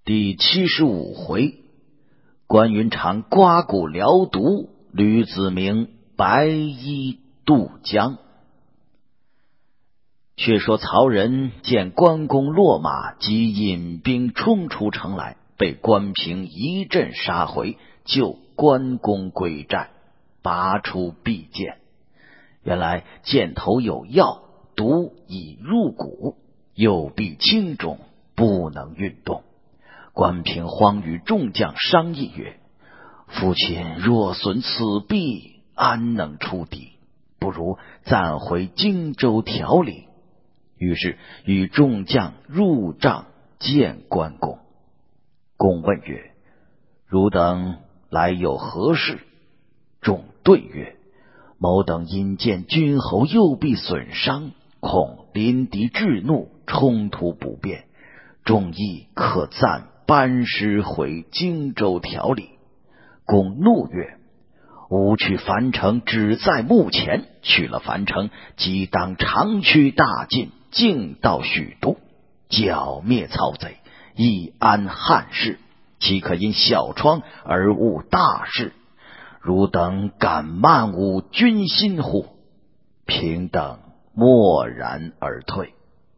第75回，关云长刮骨疗毒，吕子明白衣渡江。却说曹仁见关公落马，即引兵冲出城来，被关平一阵杀回，救关公归寨，拔出匕剑。原来箭头有药，毒已入骨，右臂轻肿，不能运动。关平慌与众将商议曰：父亲若损此臂，安能出敌？不如暂回荆州调理。于是与众将入帐见关公。公问曰：汝等来有何事？众对曰：某等因见君侯右臂损伤，恐临敌至怒，冲突不便，众议可暂班师回荆州调理。公怒曰：吾去樊城只在目前，去了樊城即当长驱大进，径到许都，剿灭曹贼，以安汉室，岂可因小疮而误大事？汝等敢慢吾军心乎？平等默然而退。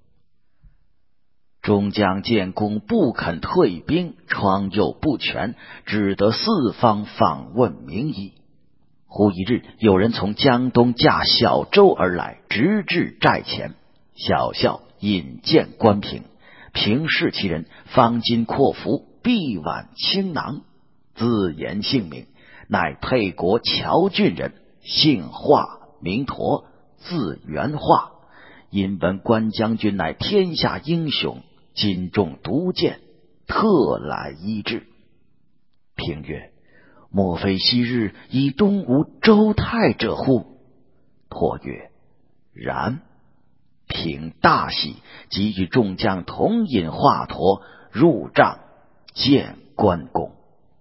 众将见公不肯退兵，疮又不全，只得四方访问名医。忽一日，有人从江东驾小舟而来，直至寨前。小校引荐关平，平视其人，方巾阔服，臂挽青囊，自言姓名，乃沛国谯郡人，姓华，名佗，字元化。因闻关将军乃天下英雄，今中毒箭，特来医治。平曰：莫非昔日以东吴周泰者乎？佗曰：然。平大喜，即与众将同引华佗入帐见关公。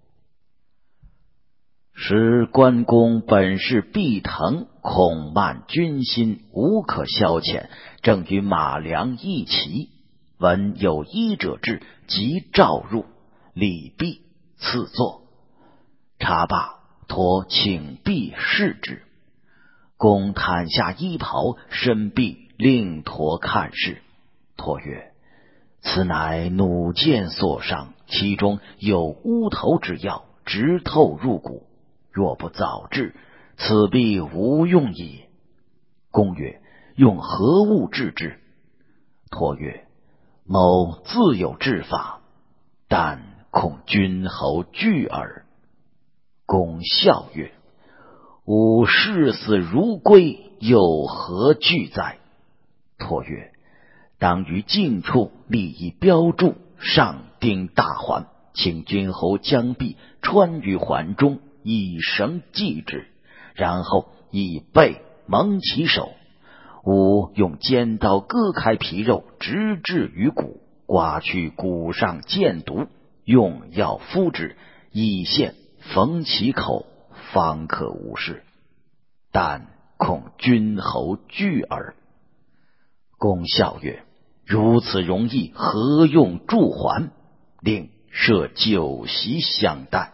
时关公本是臂疼，恐慢军心，无可消遣，正与马良一齐，闻有医者至，即召入，礼毕，赐座。茶罢，佗请毕视之。公袒下衣袍，身臂令佗看视。佗曰：此乃弩箭所伤，其中有乌头之药，直透入骨，若不早治，此必无用也。公曰：用何物治之？佗曰：某自有治法，但恐君侯惧耳。公笑曰：吾视死如归，有何惧哉？佗曰：当于近处立一标柱，上钉大环，请君侯将臂穿于环中，以绳系之，然后以背蒙其手。吾用尖刀割开皮肉，直至于骨，刮去骨上箭毒，用药敷之，以线缝其口，方可无事。但恐君侯惧耳。公笑曰：如此容易，何用铸环？令设酒席相待。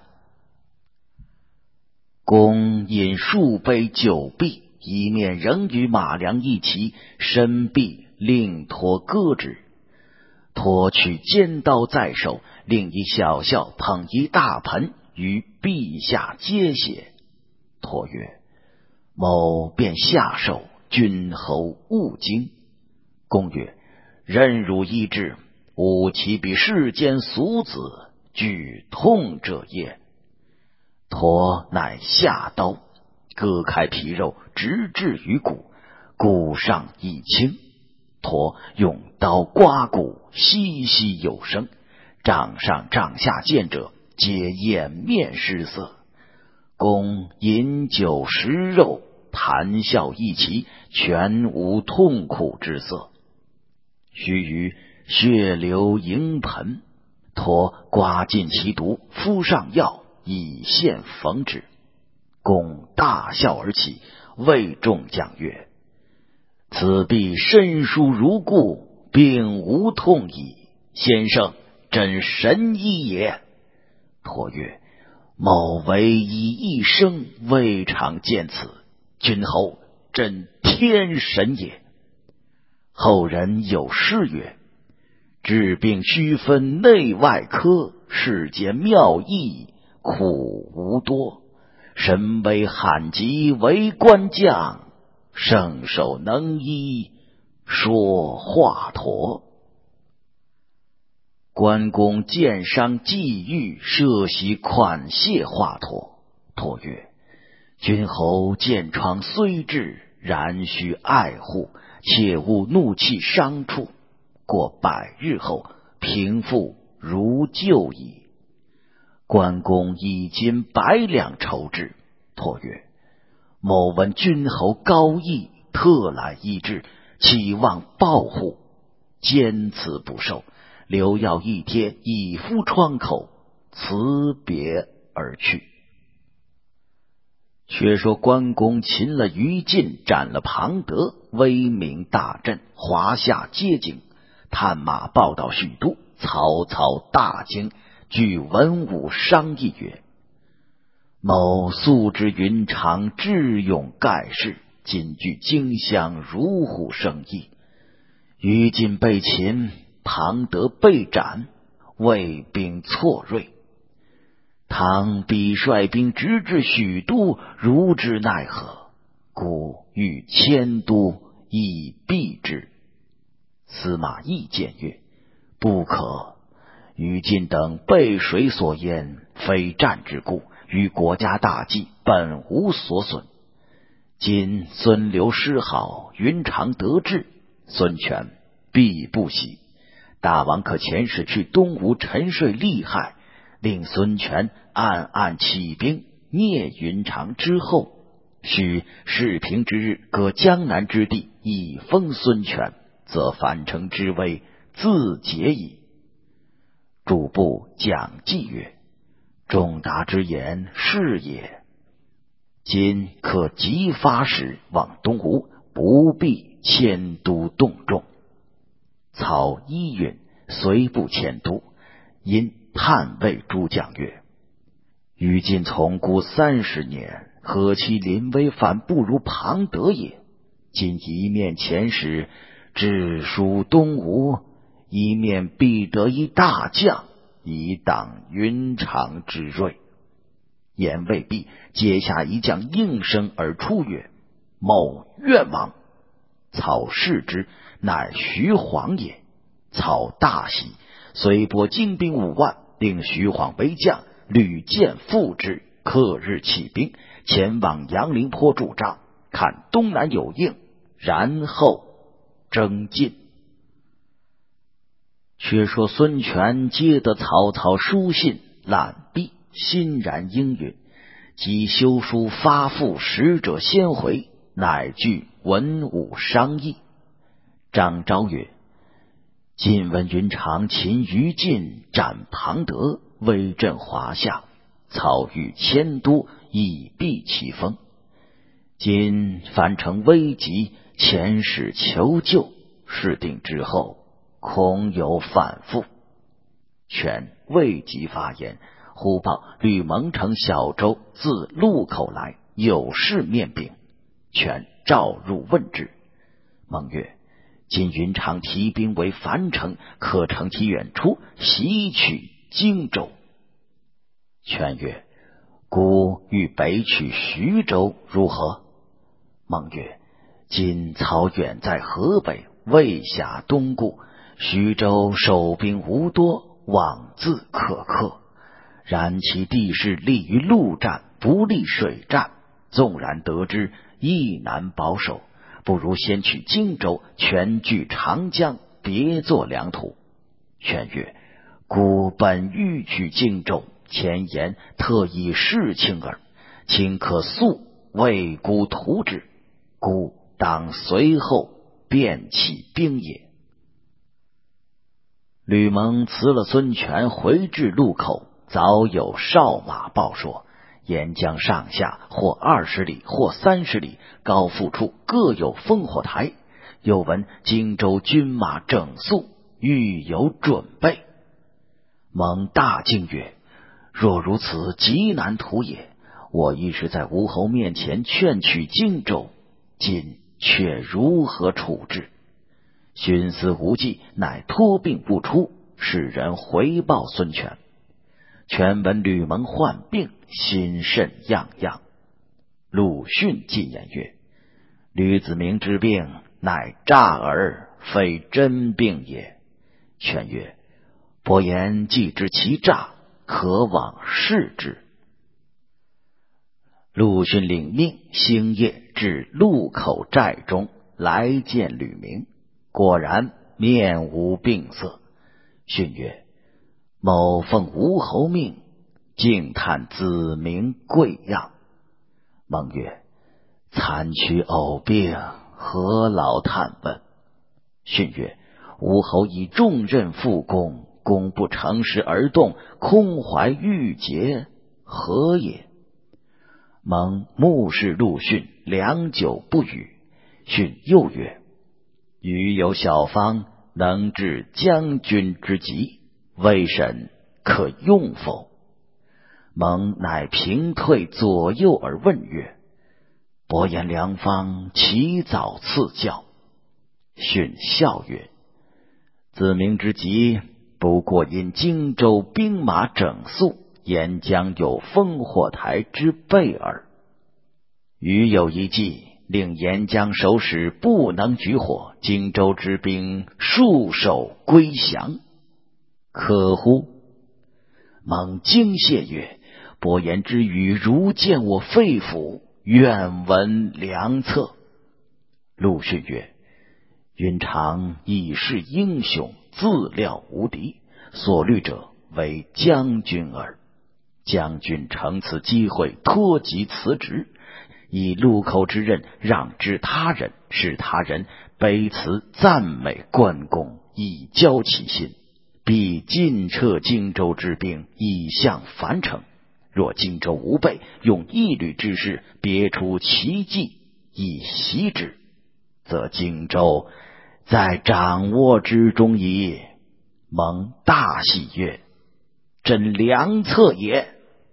公饮数杯酒毕，一面仍与马良一齐，身臂令佗割之。佗取尖刀在手，另一小校捧一大盆于臂下接血。佗曰：某便下手，君侯勿惊。公曰：任汝医治，吾岂比世间俗子，惧痛者也。佗乃下刀，割开皮肉，直至于骨，骨上一青。佗用刀刮骨，淅淅有声，帐上帐下见者，皆掩面失色。公饮酒食肉，谈笑一齐，全无痛苦之色。须臾，血流盈盆，佗刮尽其毒，敷上药，以线缝之。公大笑而起，谓众将曰：此臂身舒如故，并无痛矣。先生真神医也。托曰：某唯以一生未尝见此，君侯真天神也。后人有诗曰：治病须分内外科，世间妙医苦无多。身为罕疾为官将，圣手能医说华佗。关公见伤际遇，设席款谢华佗。佗曰：君侯见疮虽治，然须爱护，切勿怒气伤处。过100日后，平复如旧矣。关公以金100两酬之。佗曰：某闻君侯高义，特来医治，期望报护，坚此不受，留药一贴，以敷疮口，辞别而去。却说关公擒了于禁，斩了庞德，威名大振，华夏皆惊。探马报到许都，曹操大惊，具文武商议曰：某素知云长智勇盖世，今据荆襄，如虎生翼。于禁被擒，庞德被斩，魏兵错锐。倘必率兵直至许都，如之奈何？故欲迁都以避之。司马懿谏曰：不可，于禁等被水所淹，非战之故，与国家大计本无所损。今孙刘失好，云长得志，孙权必不喜。大王可遣使去东吴沉睡利害，令孙权暗暗起兵灭云长之后，须世平之日，割江南之地，以封孙权，则樊城之危自解矣。主簿蒋济曰：仲达之言是也。今可即发使往东吴，不必迁都动众。操依允，虽不迁都，因探谓诸将曰：于禁从孤30年，何其临危反不如庞德也？今一面遣使致书东吴，一面必得一大将，以挡云长之锐。言未毕，阶下一将应声而出曰：某愿往。操视之，乃徐晃也。操大喜，遂拨精兵5万，令徐晃为将，屡建复之，刻日起兵，前往杨陵坡驻扎，看东南有应，然后征进。却说孙权接得曹操书信，览毕，欣然应允，即修书发付使者先回，乃具文武商议。张昭曰：今闻云长擒于禁，斩庞德，威震华夏，操欲迁都，以避其锋。今樊城危急，遣使求救，事定之后，恐有反复。权未及发言，忽报吕蒙乘小舟自路口来，有事面禀。权召入问之。蒙曰：今云长提兵为樊城，可乘其远出，袭取荆州。权曰：孤欲北取徐州，如何？蒙曰：今曹远在河北，未辖东顾，徐州守兵无多，妄自可克。然其地势利于陆战，不利水战，纵然得之，亦难保守。不如先取荆州，全据长江，别作良图。权曰：孤本欲取荆州，前言特以事情耳，卿可速为孤图之，孤当随后便起兵也。吕蒙辞了孙权，回至路口，早有哨马报说，沿江上下或20里，或30里，高阜处各有烽火台。又闻荆州军马整肃，欲有准备。 蒙大惊曰：若如此，极难图也。我亦是在吴侯面前劝取荆州，今却如何处置？寻思无计，乃托病不出，使人回报孙权。权闻吕蒙患病，心甚怏怏。鲁迅进言曰：吕子明之病，乃诈耳，非真病也。权曰：伯言既知其诈，可往视之。陆逊领命，星夜至路口寨中，来见吕明。果然面无病色。逊曰：某奉吴侯命，敬探子明贵样。蒙曰：残躯偶病，何劳探问？逊曰：吴侯以重任复公，公不诚实而动，空怀郁结，何也？蒙目视陆逊，良久不语。逊又曰：余有小方，能治将军之急，微臣可用否？蒙乃平退左右而问曰：伯言良方，其早赐教？逊笑曰：子明之急，不过因荆州兵马整肃，沿江有烽火台之备耳。余有一计，令沿江守使不能举火，荆州之兵束手归降，可乎？蒙惊谢曰：伯言之语，如见我肺腑，愿闻良策。陆逊曰：云长以是英雄，自料无敌，所虑者为将军耳。将军乘此机会脱籍辞职，以路口之任让之他人，使他人卑辞赞美关公，以交其心，必尽撤荆州之兵，以向樊城。若荆州无备，用一旅之师，别出奇计，以袭之，则荆州在掌握之中矣。蒙大喜曰：真良策也。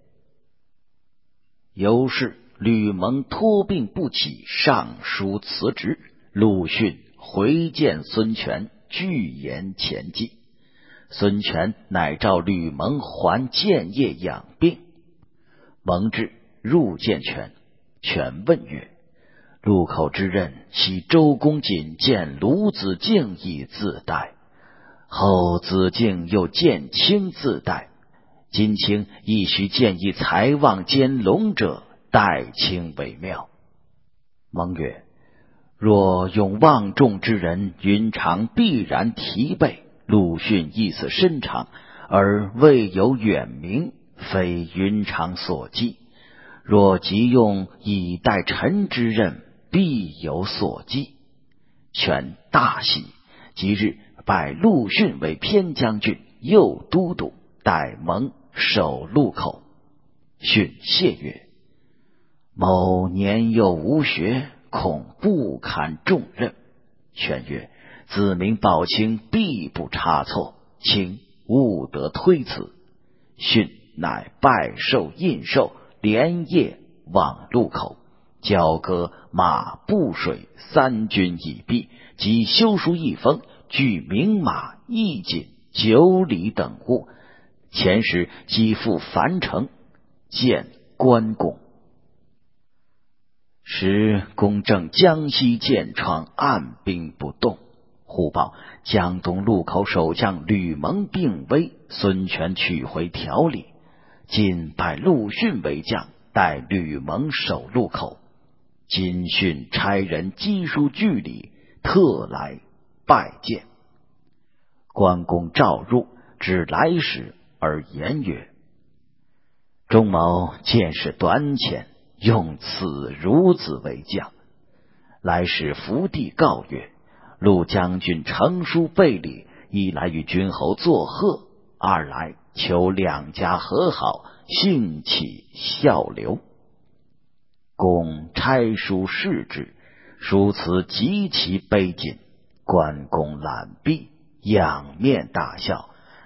由是吕蒙托病不起，上书辞职。陆逊回见孙权，具言前计。孙权乃召吕蒙还建业养病。蒙至，入见权。权问曰：路口之任，系周公瑾见鲁子敬以自代，后子敬又见卿自代，今卿亦须见一才望兼龙者，代卿为妙。蒙曰：若用望重之人，云长必然提备。鲁迅意思深长，而未有远名，非云长所记。若即用以待臣之任，必有所记。权大喜，即日拜陆逊为偏将军、右都督，代蒙守路口。逊谢曰：某年幼无学，恐不堪重任。权曰：子明保卿必不差错，卿勿得推辞。逊乃拜受印绶，连夜往路口，交割马步水3军已毕，即修书一封，具名马、驿锦、酒礼等物，遣使即赴樊城见关公。时公正江西建创，按兵不动。忽报江东路口守将吕蒙病危，孙权取回条理，今拜陆逊为将，代吕蒙守路口。今逊差人赍书据礼，特来拜见。关公召入，只来使而言曰：钟某见识短浅，用此孺子为将。来使伏地告曰：陆将军呈书备礼，一来与君侯作贺，二来求两家和好，兴起效流。公差书示之，书词极其卑谨。关公览毕，仰面大笑，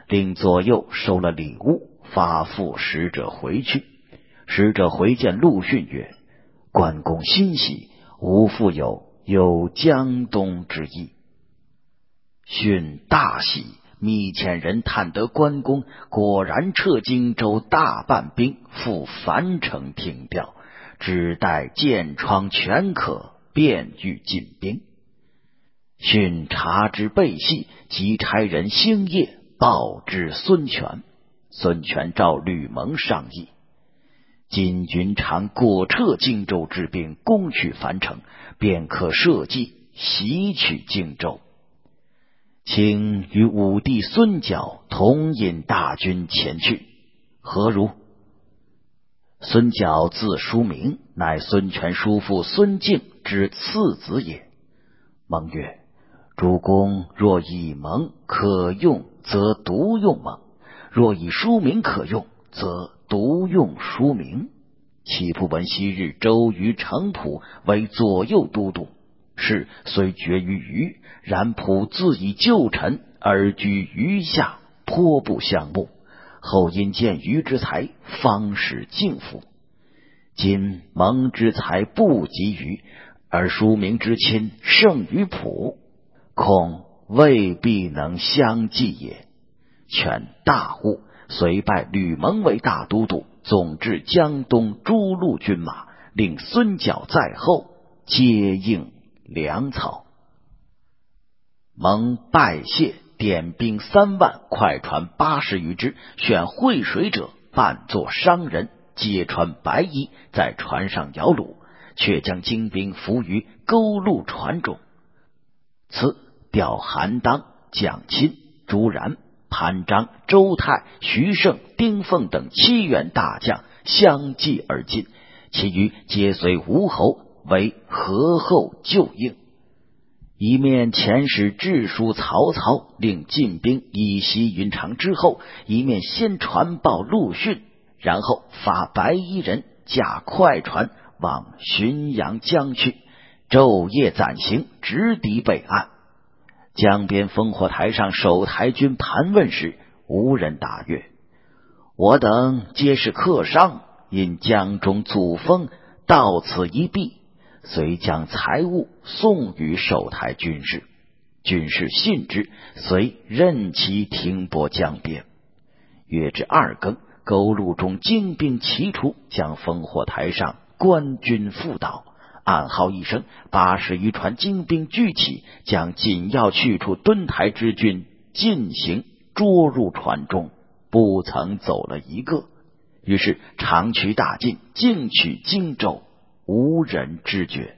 令左右收了礼物，发付使者回去。使者回见陆逊曰：关公欣喜，吾复有江东之意。逊大喜，密遣人探得关公果然撤荆州大半兵，赴樊城停调，只待箭疮全可，便欲进兵。逊察之备细，即差人星夜报之孙权。孙权召吕蒙商议，今云长果撤荆州之兵，攻取樊城，便可设计袭取荆州。请与武帝孙角同引大军前去，何如？孙角字叔明，乃孙权叔父孙敬之次子也。蒙曰：主公若以蒙可用，则独用蒙；若以叔明可用，则独用叔明。岂不闻昔日周瑜、程普为左右都督，事虽决于虞，然普自以旧臣而居虞下，颇不相慕。后因见虞之才，方使敬服。今蒙之才不及虞，而叔明之亲胜于普，恐未必能相继也。权大悟，遂拜吕蒙为大都督，总治江东诸路军马，令孙角在后，接应粮草。蒙拜谢，点兵3万，快船80余只，选会水者扮作商人，皆穿白衣，在船上摇橹，却将精兵伏于沟路船中。此调韩当、蒋钦、朱然、潘璋、周泰、徐盛、丁奉等7员大将相继而进，其余皆随吴侯为合后救应。一面遣使致书曹操，令进兵以袭云长之后，一面先传报陆逊，然后发白衣人驾快船往浔阳江去，昼夜暂行，直抵北岸。江边烽火台上守台军盘问时，无人答曰：我等皆是客商，因江中阻风，到此一避，遂将财物送与守台军士。军士信之，遂任其停泊江边。约至2更，沟路中精兵齐出，将烽火台上官军覆倒。暗号一声，80余船精兵聚起，将紧要去处敦台之军进行捉入船中，不曾走了一个。于是长驱大进，进取荆州，无人知觉。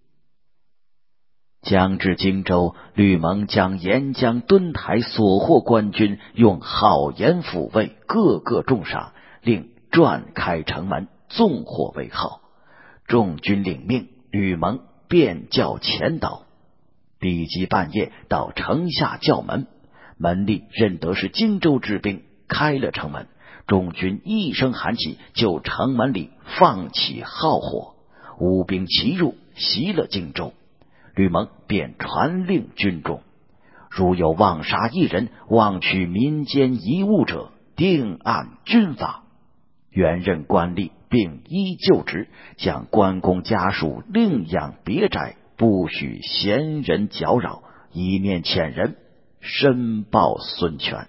将至荆州，吕蒙将沿江敦台所获官军用好言抚慰，个个重赏，令转开城门，纵火为号。众军领命，吕蒙便叫前导。立即半夜到城下叫门，门吏认得是荆州之兵，开了城门。众军一声喊起，就城门里放起号火，吴兵齐入，袭了荆州。吕蒙便传令军中，如有妄杀一人、妄取民间遗物者，定按军法。原任官吏并依旧职，将关公家属另养别宅，不许闲人搅扰，一面遣人申报孙权。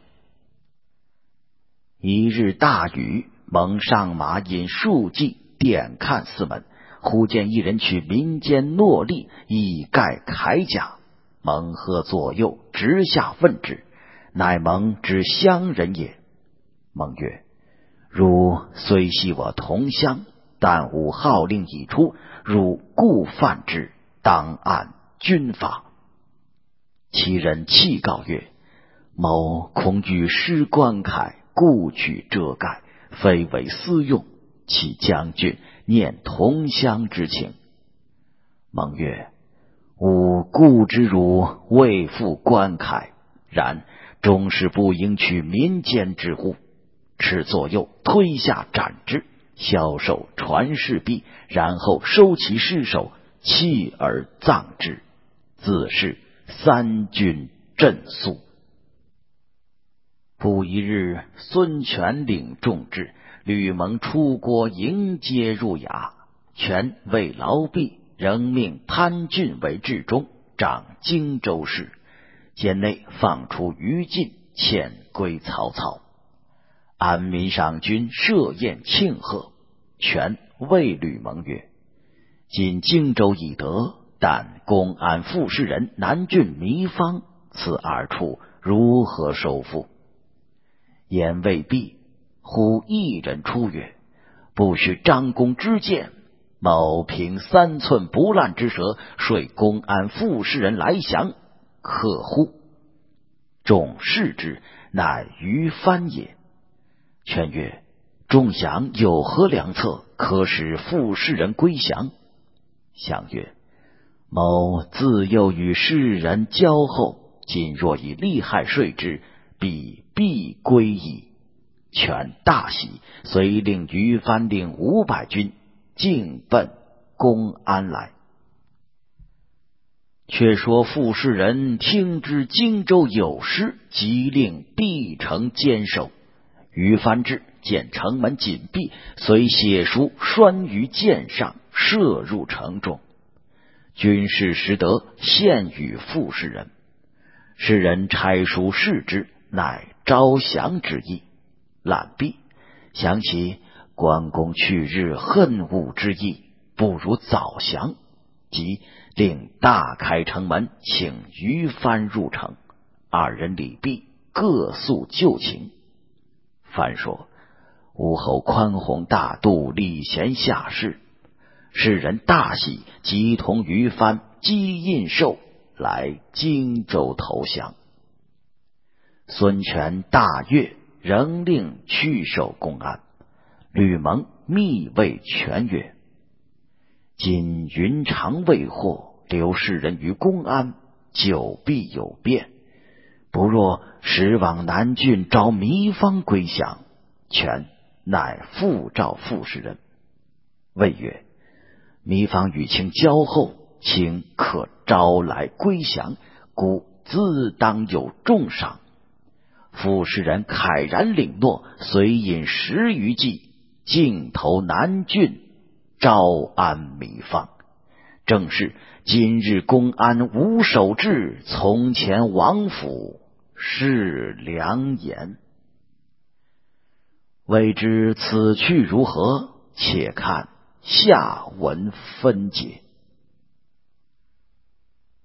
一日大雨，蒙上马引数骑电看四门，忽见一人取民间诺力以盖铠甲。蒙喝左右，直下问之，乃蒙之乡人也。蒙曰：汝虽系我同乡，但吾号令已出，汝故犯之，当按军法。其人泣告曰：某恐与失关凯，故取遮盖，非为私用，其将军念同乡之情。蒙曰：吾固知汝未负关凯，然终是不应取民间之物。持左右推下斩之，枭首传士毕，然后收其尸首，弃而葬之，自是3军振肃。 不一日，孙权领众至，吕蒙出郭迎接入衙。权为劳毕，仍命潘俊为治中，掌荆州事。监内放出于禁，遣归曹操。安民上军设宴庆贺。权谓吕蒙曰：今荆州已得，但公安副使人南郡糜芳，此二处如何收复？言未毕，忽一人出曰：不许张公之见，某凭3寸不烂之舌，说公安副使人来降，可乎？众视之，乃于藩也。权曰：众想有何良策，可使副使人归降？相曰：某自幼与士人交厚，今若以利害说之，必归矣。权大喜，遂令于藩领500军，径奔公安来。却说副使人听知荆州有失，即令闭城坚守。于藩至，见城门紧闭，遂写书拴于箭上，射入城中。军士识得，献与副使人。使人拆书视之，乃招降之意。览毕，想起关公去日恨恶之意，不如早降，即令大开城门，请于藩入城。二人礼毕，各诉旧情。藩说：吴侯宽宏大度，礼贤下士。使人大喜，即同于藩击印绶，来荆州投降。孙权大悦，仍令去守公安。吕蒙密谓权曰：今云长未获，留士人于公安，久必有变。不若使往南郡招糜芳归降。权乃复召副使人，谓曰：糜芳与卿交厚，卿可招来归降，故自当有重赏。副使人慨然领诺，遂引10余骑，径投南郡，招安糜芳。正是今日公安无守志，从前王府是良言。未知此去如何？且看下文分解。